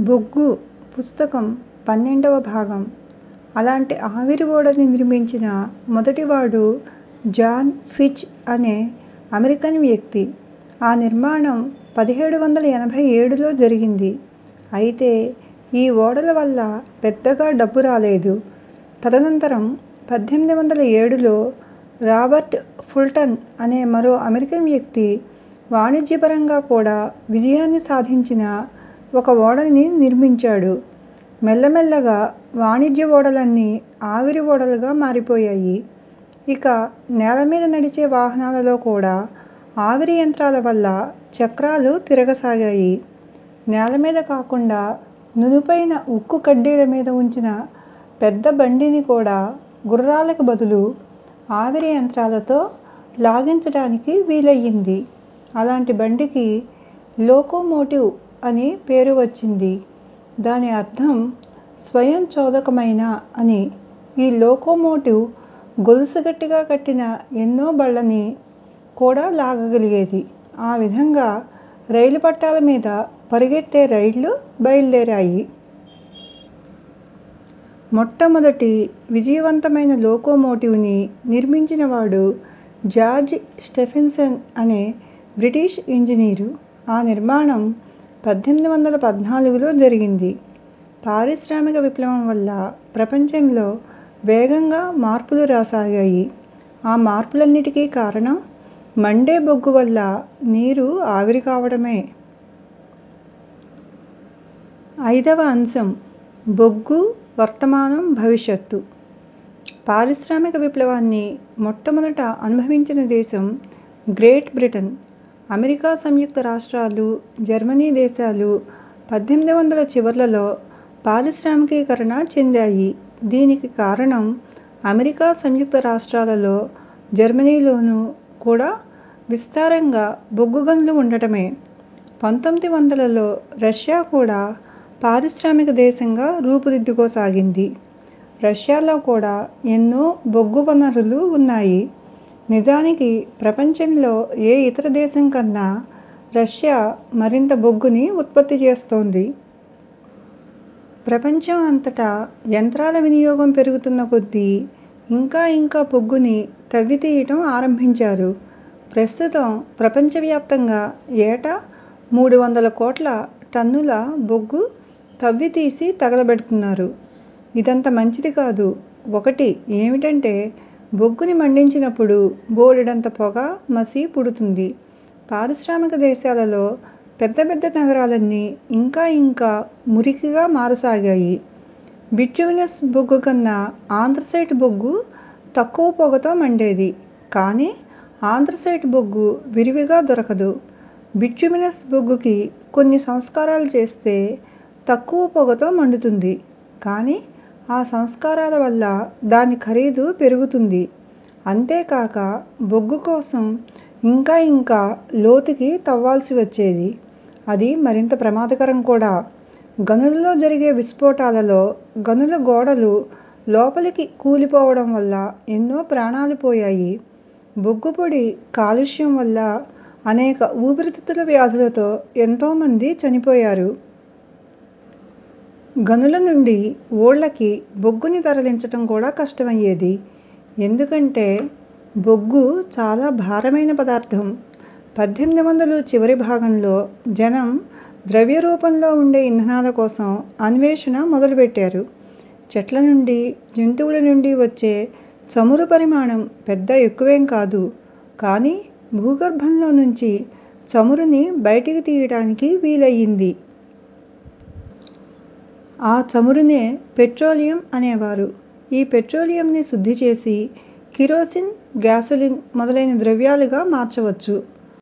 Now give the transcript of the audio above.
బొగ్గు పుస్తకం 12వ భాగం. అలాంటి ఆవిరి ఓడని నిర్మించిన మొదటివాడు జాన్ ఫిచ్ అనే అమెరికన్ వ్యక్తి. ఆ నిర్మాణం 1787లో జరిగింది. అయితే ఈ ఓడల వల్ల పెద్దగా డబ్బు రాలేదు. తదనంతరం 1807లో రాబర్ట్ ఫుల్టన్ అనే మరో అమెరికన్ వ్యక్తి వాణిజ్యపరంగా కూడా విజయాన్ని సాధించిన ఒక ఓడని నిర్మించాడు. మెల్లమెల్లగా వాణిజ్య ఓడలన్నీ ఆవిరి ఓడలుగా మారిపోయాయి. ఇక నేల మీద నడిచే వాహనాలలో కూడా ఆవిరి యంత్రాల వల్ల చక్రాలు తిరగసాగాయి. నేల మీద కాకుండా నునుపైన ఉక్కు కడ్డీల మీద ఉంచిన పెద్ద బండిని కూడా గుర్రాలకు బదులు ఆవిరి యంత్రాలతో లాగించడానికి వీలయ్యింది. అలాంటి బండికి లోకోమోటివ్ అని పేరు వచ్చింది. దాని అర్థం స్వయం చోదకమైన అని. ఈ లోకోమోటివ్ గొలుసు గట్టిగా కట్టిన ఎన్నో బళ్ళని కూడా లాగగలిగేది. ఆ విధంగా రైలు పట్టాల మీద పరిగెత్తే రైళ్లు బయలుదేరాయి. మొట్టమొదటి విజయవంతమైన లోకోమోటివ్ని నిర్మించినవాడు జార్జ్ స్టెఫెన్సన్ అనే బ్రిటిష్ ఇంజనీరు. ఆ నిర్మాణం 1814లో జరిగింది. పారిశ్రామిక విప్లవం వల్ల ప్రపంచంలో వేగంగా మార్పులు రాసాగాయి. ఆ మార్పులన్నిటికీ కారణం మండే బొగ్గు వల్ల నీరు ఆవిరి కావడమే. 5వ అంశం బొగ్గు వర్తమానం భవిష్యత్తు. పారిశ్రామిక విప్లవాన్ని మొట్టమొదట అనుభవించిన దేశం గ్రేట్ బ్రిటన్. అమెరికా సంయుక్త రాష్ట్రాలు, జర్మనీ దేశాలు 1800ల చివర్లలో పారిశ్రామికీకరణ చెందాయి. దీనికి కారణం అమెరికా సంయుక్త రాష్ట్రాలలో, జర్మనీలోనూ కూడా విస్తారంగా బొగ్గు గనులు ఉండటమే. 1900లలో రష్యా కూడా పారిశ్రామిక దేశంగా రూపుదిద్దుకోసాగింది. రష్యాలో కూడా ఎన్నో బొగ్గు వనరులు ఉన్నాయి. నిజానికి ప్రపంచంలో ఏ ఇతర దేశం కన్నా రష్యా మరింత బొగ్గుని ఉత్పత్తి చేస్తోంది. ప్రపంచం అంతటా యంత్రాల వినియోగం పెరుగుతున్న కొద్దీ ఇంకా బొగ్గుని తవ్వితీయటం ఆరంభించారు. ప్రస్తుతం ప్రపంచవ్యాప్తంగా ఏటా 300 కోట్ల టన్నుల బొగ్గు తవ్వితీసి తగలబెడుతున్నారు. ఇదంత మంచిది కాదు. ఒకటి ఏమిటంటే బొగ్గుని మండించినప్పుడు బోలెడంత పొగ, మసి పుడుతుంది. పారిశ్రామిక దేశాలలో పెద్ద నగరాలన్నీ ఇంకా మురికిగా మారసాగాయి. బిట్యుమినస్ బొగ్గు కన్నా ఆంథ్రసైట్ బొగ్గు తక్కువ పొగతో మండేది. కానీ ఆంథ్రసైట్ బొగ్గు విరివిగా దొరకదు. బిట్యుమినస్ బొగ్గుకి కొన్ని సంస్కారాలు చేస్తే తక్కువ పొగతో మండుతుంది. కానీ ఆ సంస్కారాల వల్ల దాని ఖరీదు పెరుగుతుంది. అంతేకాక బొగ్గు కోసం ఇంకా లోతుకి తవ్వాల్సి వచ్చేది. అది మరింత ప్రమాదకరం కూడా. గనులలో జరిగే విస్ఫోటాలలో గనుల గోడలు లోపలికి కూలిపోవడం వల్ల ఎన్నో ప్రాణాలు పోయాయి. బొగ్గు పొడి కాలుష్యం వల్ల అనేక ఊపిరితిత్తుల వ్యాధులతో ఎంతోమంది చనిపోయారు. గనుల నుండి ఊళ్ళకి బొగ్గుని తరలించటం కూడా కష్టమయ్యేది. ఎందుకంటే బొగ్గు చాలా భారమైన పదార్థం. 1800 చివరి భాగంలో జనం ద్రవ్య రూపంలో ఉండే ఇంధనాల కోసం అన్వేషణ మొదలుపెట్టారు. చెట్ల నుండి, జంతువుల నుండి వచ్చే చమురు పరిమాణం పెద్ద ఎక్కువేం కాదు. కానీ భూగర్భంలో నుంచి చమురుని బయటికి తీయటానికి వీలయ్యింది. ఆ చమురునే పెట్రోలియం అనేవారు. ఈ పెట్రోలియంని శుద్ధి చేసి కిరోసిన్, గ్యాసోలిన్ మొదలైన ద్రవ్యాలుగా మార్చవచ్చు.